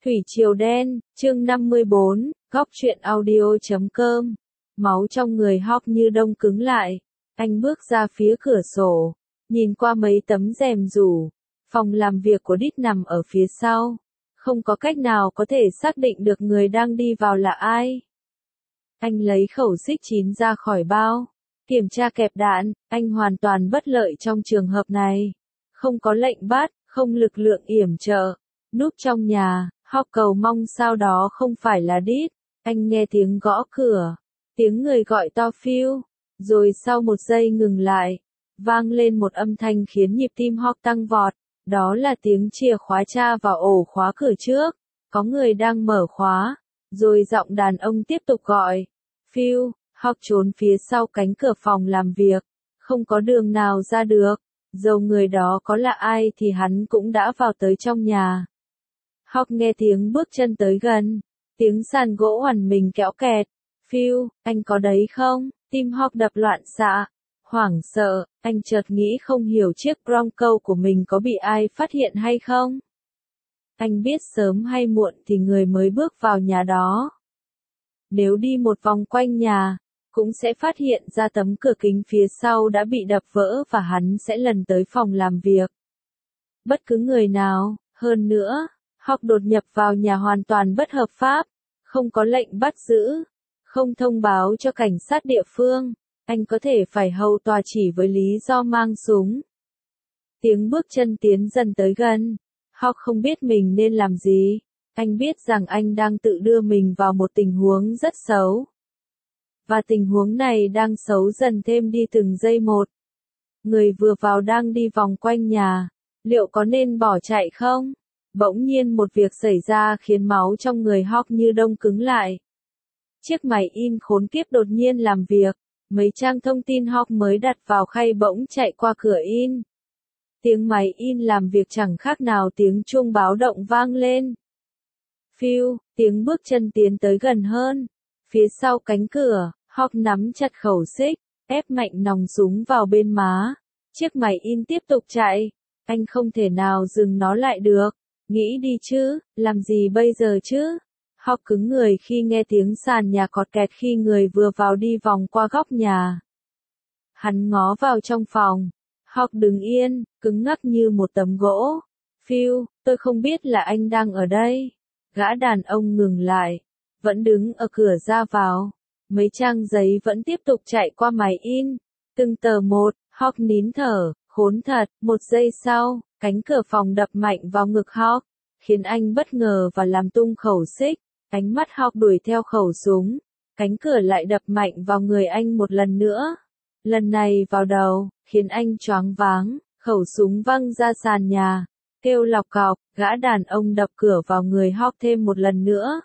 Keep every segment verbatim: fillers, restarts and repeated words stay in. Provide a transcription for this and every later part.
Thủy Triều Đen, chương năm mươi bốn, góc truyện audio chấm com. Máu trong người Hawk như đông cứng lại. Anh bước ra phía cửa sổ, nhìn qua mấy tấm rèm rủ. Phòng làm việc của Đít nằm ở phía sau. Không có cách nào có thể xác định được người đang đi vào là ai. Anh lấy khẩu xích chín ra khỏi bao. Kiểm tra kẹp đạn, anh hoàn toàn bất lợi trong trường hợp này. Không có lệnh bắt, không lực lượng yểm trợ. Núp trong nhà, Hawk cầu mong sau đó không phải là Đít. Anh nghe tiếng gõ cửa. Tiếng người gọi to Phil. Rồi sau một giây ngừng lại. Vang lên một âm thanh khiến nhịp tim Hawk tăng vọt. Đó là tiếng chìa khóa tra vào ổ khóa cửa trước. Có người đang mở khóa. Rồi giọng đàn ông tiếp tục gọi. Phil, Hawk trốn phía sau cánh cửa phòng làm việc. Không có đường nào ra được. Dầu người đó có là ai thì hắn cũng đã vào tới trong nhà. Hawk nghe tiếng bước chân tới gần. Tiếng sàn gỗ oằn mình kéo kẹt. Phil, anh có đấy không? Tim Hawk đập loạn xạ. Hoảng sợ, anh chợt nghĩ không hiểu chiếc Bronco của mình có bị ai phát hiện hay không. Anh biết sớm hay muộn thì người mới bước vào nhà đó. Nếu đi một vòng quanh nhà, cũng sẽ phát hiện ra tấm cửa kính phía sau đã bị đập vỡ và hắn sẽ lần tới phòng làm việc. Bất cứ người nào, hơn nữa, Hawk đột nhập vào nhà hoàn toàn bất hợp pháp, không có lệnh bắt giữ, không thông báo cho cảnh sát địa phương, anh có thể phải hầu tòa chỉ với lý do mang súng. Tiếng bước chân tiến dần tới gần, Hawk không biết mình nên làm gì, anh biết rằng anh đang tự đưa mình vào một tình huống rất xấu. Và tình huống này đang xấu dần thêm đi từng giây một. Người vừa vào đang đi vòng quanh nhà, liệu có nên bỏ chạy không? Bỗng nhiên một việc xảy ra khiến máu trong người Hawk như đông cứng lại. Chiếc máy in khốn kiếp đột nhiên làm việc, mấy trang thông tin Hawk mới đặt vào khay bỗng chạy qua cửa in. Tiếng máy in làm việc chẳng khác nào tiếng chuông báo động vang lên. Phil, tiếng bước chân tiến tới gần hơn. Phía sau cánh cửa, Hawk nắm chặt khẩu xích, ép mạnh nòng súng vào bên má. Chiếc máy in tiếp tục chạy. Anh không thể nào dừng nó lại được. Nghĩ đi chứ, làm gì bây giờ chứ? Hawk cứng người khi nghe tiếng sàn nhà cọt kẹt khi người vừa vào đi vòng qua góc nhà. Hắn ngó vào trong phòng. Hawk đứng yên, cứng ngắc như một tấm gỗ. Phil, tôi không biết là anh đang ở đây. Gã đàn ông ngừng lại. Vẫn đứng ở cửa ra vào. Mấy trang giấy vẫn tiếp tục chạy qua máy in. Từng tờ một, Hawk nín thở, khốn thật. Một giây sau, cánh cửa phòng đập mạnh vào ngực Hawk, khiến anh bất ngờ và làm tung khẩu xích. Ánh mắt Hawk đuổi theo khẩu súng. Cánh cửa lại đập mạnh vào người anh một lần nữa. Lần này vào đầu, khiến anh choáng váng, khẩu súng văng ra sàn nhà. Kêu lọc cọc, gã đàn ông đập cửa vào người Hawk thêm một lần nữa.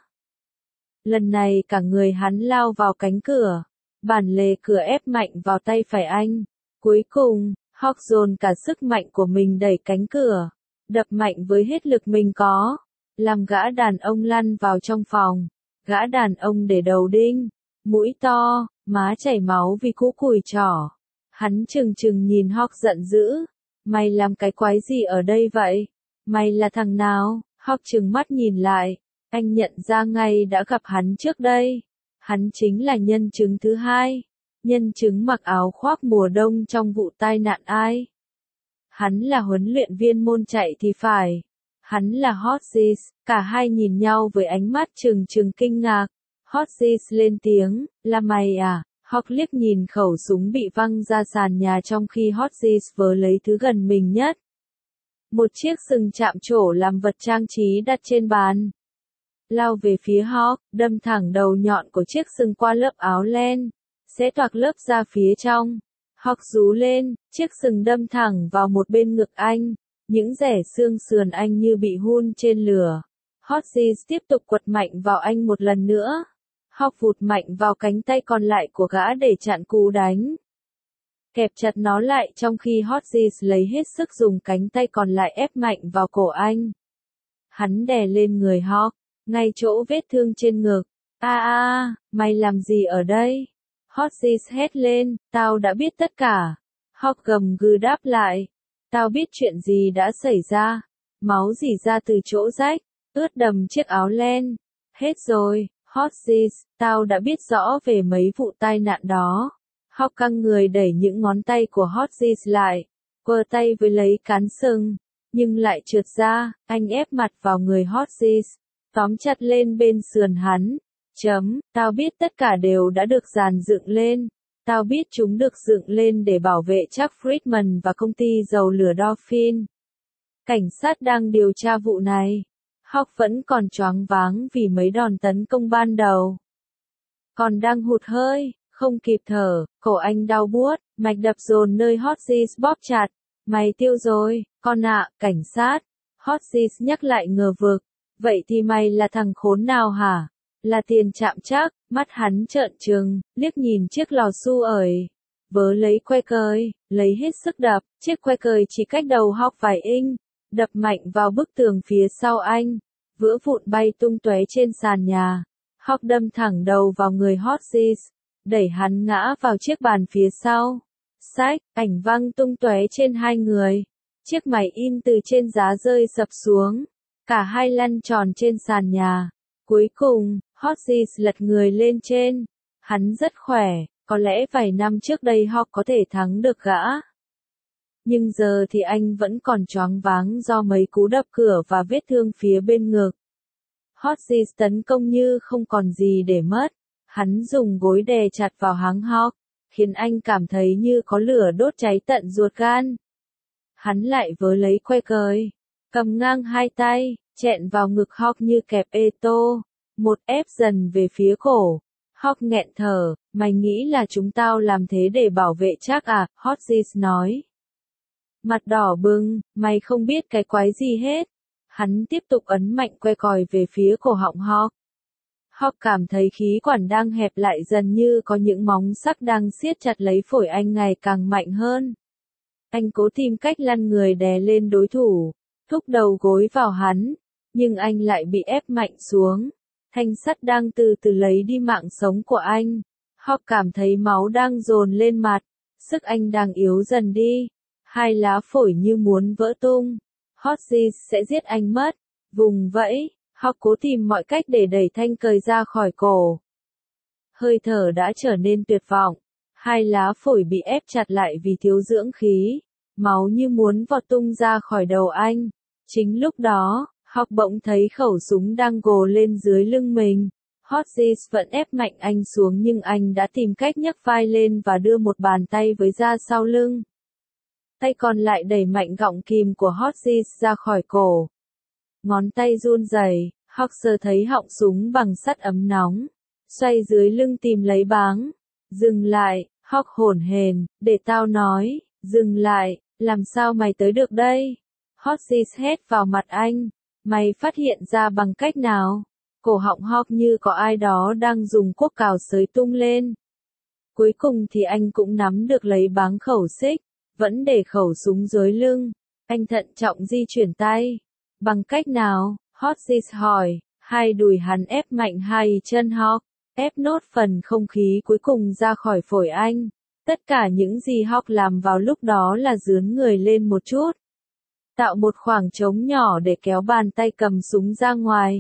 Lần này cả người hắn lao vào cánh cửa. Bản lề cửa ép mạnh vào tay phải anh. Cuối cùng, Hawk dồn cả sức mạnh của mình đẩy cánh cửa. Đập mạnh với hết lực mình có. Làm gã đàn ông lăn vào trong phòng. Gã đàn ông để đầu đinh. Mũi to, má chảy máu vì cú cùi trỏ. Hắn trừng trừng nhìn Hawk giận dữ. Mày làm cái quái gì ở đây vậy? Mày là thằng nào? Hawk trừng mắt nhìn lại. Anh nhận ra ngay đã gặp hắn trước đây. Hắn chính là nhân chứng thứ hai. Nhân chứng mặc áo khoác mùa đông trong vụ tai nạn ai. Hắn là huấn luyện viên môn chạy thì phải. Hắn là Hodges. Cả hai nhìn nhau với ánh mắt trừng trừng kinh ngạc. Hodges lên tiếng, là mày à? Hawk liếc nhìn khẩu súng bị văng ra sàn nhà trong khi Hodges vớ lấy thứ gần mình nhất. Một chiếc sừng chạm trổ làm vật trang trí đặt trên bàn. Lao về phía Hawk, đâm thẳng đầu nhọn của chiếc sừng qua lớp áo len, xé toạc lớp da phía trong. Hawk rú lên, chiếc sừng đâm thẳng vào một bên ngực anh, những rẻ xương sườn anh như bị hun trên lửa. Hodges tiếp tục quật mạnh vào anh một lần nữa. Hawk vụt mạnh vào cánh tay còn lại của gã để chặn cú đánh. Kẹp chặt nó lại trong khi Hodges lấy hết sức dùng cánh tay còn lại ép mạnh vào cổ anh. Hắn đè lên người Hawk, ngay chỗ vết thương trên ngực. A a, mày làm gì ở đây? Hodges hét lên, tao đã biết tất cả. Hawk gầm gừ đáp lại. Tao biết chuyện gì đã xảy ra. Máu rỉ ra từ chỗ rách. ướt đầm chiếc áo len. Hết rồi, Hodges, tao đã biết rõ về mấy vụ tai nạn đó. Hawk căng người đẩy những ngón tay của Hodges lại, quơ tay với lấy cán sừng, nhưng lại trượt ra, anh ép mặt vào người Hodges, tóm chặt lên bên sườn hắn. Chấm, tao biết tất cả đều đã được dàn dựng lên. Tao biết chúng được dựng lên để bảo vệ Chuck Friedman và công ty dầu lửa Dolphin. Cảnh sát đang điều tra vụ này. Hawk vẫn còn choáng váng vì mấy đòn tấn công ban đầu. Còn đang hụt hơi, không kịp thở, cổ anh đau buốt, mạch đập dồn nơi Hodges bóp chặt. Mày tiêu rồi, con ạ, cảnh sát. Hodges nhắc lại ngờ vực. Vậy thì mày là thằng khốn nào hả? Là tiền chạm chắc, mắt hắn trợn trừng, liếc nhìn chiếc lò xu ởi. Vớ lấy que cời, lấy hết sức đập, chiếc que cời chỉ cách đầu Hawk vài inch, đập mạnh vào bức tường phía sau anh, vỡ vụn bay tung tóe trên sàn nhà. Hawk đâm thẳng đầu vào người Hodges, đẩy hắn ngã vào chiếc bàn phía sau. Xách, ảnh văng tung tóe trên hai người. Chiếc máy in từ trên giá rơi sập xuống, cả hai lăn tròn trên sàn nhà. Cuối cùng, Hodges lật người lên trên. Hắn rất khỏe, có lẽ vài năm trước đây Hawk có thể thắng được gã. Nhưng giờ thì anh vẫn còn choáng váng do mấy cú đập cửa và vết thương phía bên ngực. Hodges tấn công như không còn gì để mất. Hắn dùng gối đè chặt vào háng Hawk, khiến anh cảm thấy như có lửa đốt cháy tận ruột gan. Hắn lại vớ lấy que cời, cầm ngang hai tay, chẹn vào ngực Hawk như kẹp ê tô, một ép dần về phía cổ. Hawk nghẹn thở, mày nghĩ là chúng tao làm thế để bảo vệ Chuck à, Hodges nói. Mặt đỏ bừng, mày không biết cái quái gì hết. Hắn tiếp tục ấn mạnh que còi về phía cổ họng Hawk. Hawk cảm thấy khí quản đang hẹp lại dần như có những móng sắc đang siết chặt lấy phổi anh ngày càng mạnh hơn. Anh cố tìm cách lăn người đè lên đối thủ, thúc đầu gối vào hắn, nhưng anh lại bị ép mạnh xuống. Thanh sắt đang từ từ lấy đi mạng sống của anh. Hawk cảm thấy máu đang dồn lên mặt, sức anh đang yếu dần đi. Hai lá phổi như muốn vỡ tung. Hodges sẽ giết anh mất. Vùng vẫy, Hawk cố tìm mọi cách để đẩy thanh cời ra khỏi cổ. Hơi thở đã trở nên tuyệt vọng. Hai lá phổi bị ép chặt lại vì thiếu dưỡng khí. Máu như muốn vọt tung ra khỏi đầu anh. Chính lúc đó, Hawk bỗng thấy khẩu súng đang gồ lên dưới lưng mình. Hodges vẫn ép mạnh anh xuống nhưng anh đã tìm cách nhấc vai lên và đưa một bàn tay với ra sau lưng. Tay còn lại đẩy mạnh gọng kìm của Hodges ra khỏi cổ. Ngón tay run rẩy, Hawk sờ thấy họng súng bằng sắt ấm nóng. Xoay dưới lưng tìm lấy báng. Dừng lại, Hawk hổn hển, để tao nói, dừng lại, làm sao mày tới được đây? Hodges hét vào mặt anh. Mày phát hiện ra bằng cách nào? Cổ họng Hawk như có ai đó đang dùng cuốc cào xới tung lên. Cuối cùng thì anh cũng nắm được lấy báng khẩu xích, vẫn để khẩu súng dưới lưng. Anh thận trọng di chuyển tay. Bằng cách nào? Hodges hỏi. Hai đùi hắn ép mạnh hai chân Hawk, ép nốt phần không khí cuối cùng ra khỏi phổi anh. Tất cả những gì Hawk làm vào lúc đó là dướn người lên một chút, tạo một khoảng trống nhỏ để kéo bàn tay cầm súng ra ngoài.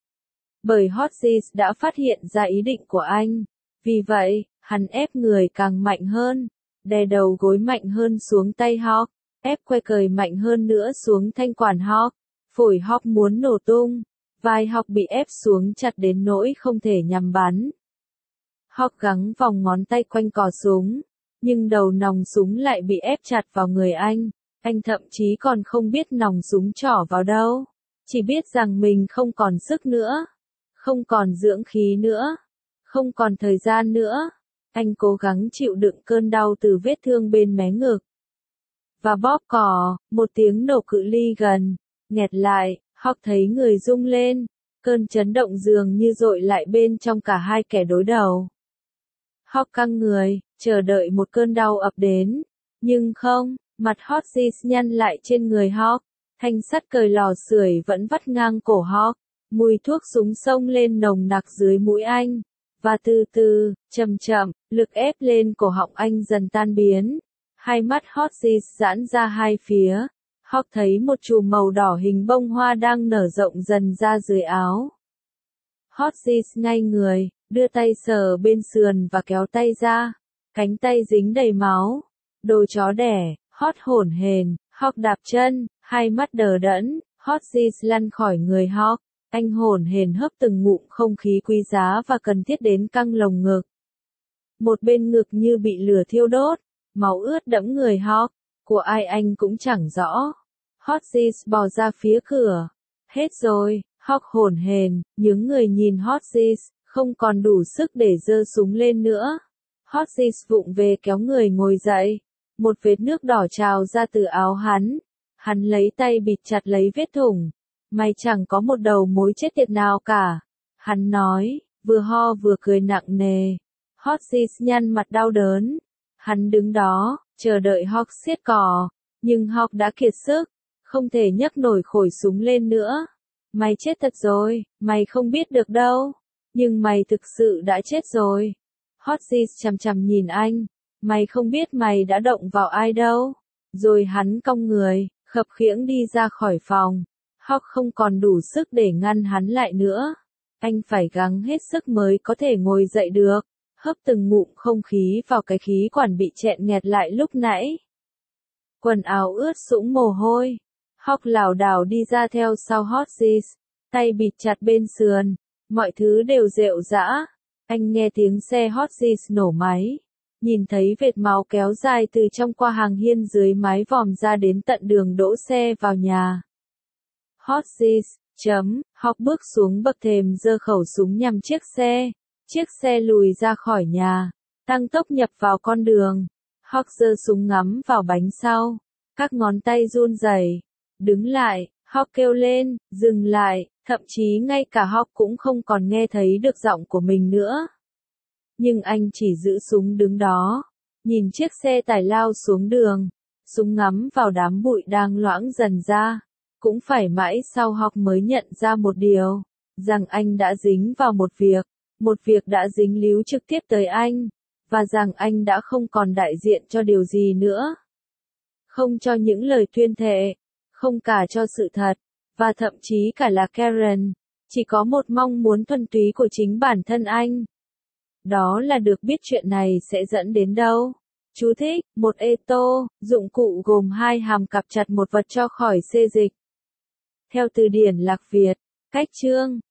Bởi Hodges đã phát hiện ra ý định của anh. Vì vậy, hắn ép người càng mạnh hơn, đè đầu gối mạnh hơn xuống tay Hawk, ép que cời mạnh hơn nữa xuống thanh quản Hawk. Phổi Hawk muốn nổ tung, vai Hawk bị ép xuống chặt đến nỗi không thể nhắm bắn. Hawk gắng vòng ngón tay quanh cò súng, nhưng đầu nòng súng lại bị ép chặt vào người anh. Anh thậm chí còn không biết nòng súng trỏ vào đâu, chỉ biết rằng mình không còn sức nữa, không còn dưỡng khí nữa, không còn thời gian nữa. Anh cố gắng chịu đựng cơn đau từ vết thương bên mé ngực. Và bóp cò, một tiếng nổ cự ly gần, nghẹt lại, Hawk thấy người rung lên, cơn chấn động dường như dội lại bên trong cả hai kẻ đối đầu. Hawk căng người, chờ đợi một cơn đau ập đến, nhưng không. Mặt Hodges nhăn lại trên người Hawk, thanh sắt cời lò sưởi vẫn vắt ngang cổ Hawk, mùi thuốc súng xông lên nồng nặc dưới mũi anh, và từ từ, chậm chậm, lực ép lên cổ họng anh dần tan biến. Hai mắt Hodges giãn ra hai phía, Hawk thấy một chùm màu đỏ hình bông hoa đang nở rộng dần ra dưới áo. Hodges ngay người, đưa tay sờ bên sườn và kéo tay ra. Cánh tay dính đầy máu. Đồ chó đẻ, Hot hổn hển, Hawk đạp chân, hai mắt đờ đẫn, Hodges lăn khỏi người Hawk. Anh hổn hển hấp từng ngụm không khí quý giá và cần thiết đến căng lồng ngực. Một bên ngực như bị lửa thiêu đốt, máu ướt đẫm người Hawk, của ai anh cũng chẳng rõ. Hodges bò ra phía cửa. Hết rồi, Hawk hổn hển, nhướng người nhìn Hodges, không còn đủ sức để giơ súng lên nữa. Hodges vụng về kéo người ngồi dậy. Một vệt nước đỏ trào ra từ áo hắn. Hắn lấy tay bịt chặt lấy vết thủng. Mày chẳng có một đầu mối chết tiệt nào cả. Hắn nói, vừa ho vừa cười nặng nề. Hodges nhăn mặt đau đớn. Hắn đứng đó, chờ đợi Hawk siết cò. Nhưng Hawk đã kiệt sức, không thể nhấc nổi khổi súng lên nữa. Mày chết thật rồi, mày không biết được đâu. Nhưng mày thực sự đã chết rồi. Hodges chằm chằm nhìn anh. Mày không biết mày đã động vào ai đâu. Rồi hắn cong người, khập khiễng đi ra khỏi phòng. Hawk không còn đủ sức để ngăn hắn lại nữa. Anh phải gắng hết sức mới có thể ngồi dậy được. Hấp từng ngụm không khí vào cái khí quản bị chẹn nghẹt lại lúc nãy. Quần áo ướt sũng mồ hôi. Hawk lảo đảo đi ra theo sau Hodges, tay bịt chặt bên sườn. Mọi thứ đều rệu rã. Anh nghe tiếng xe Hodges nổ máy. Nhìn thấy vệt máu kéo dài từ trong qua hàng hiên dưới mái vòm ra đến tận đường đỗ xe vào nhà. Hodges, chấm, Hawk bước xuống bậc thềm giơ khẩu súng nhằm chiếc xe. Chiếc xe lùi ra khỏi nhà, tăng tốc nhập vào con đường. Hawk giơ súng ngắm vào bánh sau. Các ngón tay run rẩy. Đứng lại, Hawk kêu lên, dừng lại, thậm chí ngay cả Hawk cũng không còn nghe thấy được giọng của mình nữa. Nhưng anh chỉ giữ súng đứng đó, nhìn chiếc xe tải lao xuống đường, súng ngắm vào đám bụi đang loãng dần ra. Cũng phải mãi sau Hawk mới nhận ra một điều, rằng anh đã dính vào một việc, một việc đã dính líu trực tiếp tới anh, và rằng anh đã không còn đại diện cho điều gì nữa. Không cho những lời tuyên thệ, không cả cho sự thật, và thậm chí cả là Karen, chỉ có một mong muốn thuần túy của chính bản thân anh. Đó là được biết chuyện này sẽ dẫn đến đâu. Chú thích, một ê tô, dụng cụ gồm hai hàm cặp chặt một vật cho khỏi xê dịch. Theo từ điển Lạc Việt, cách chương.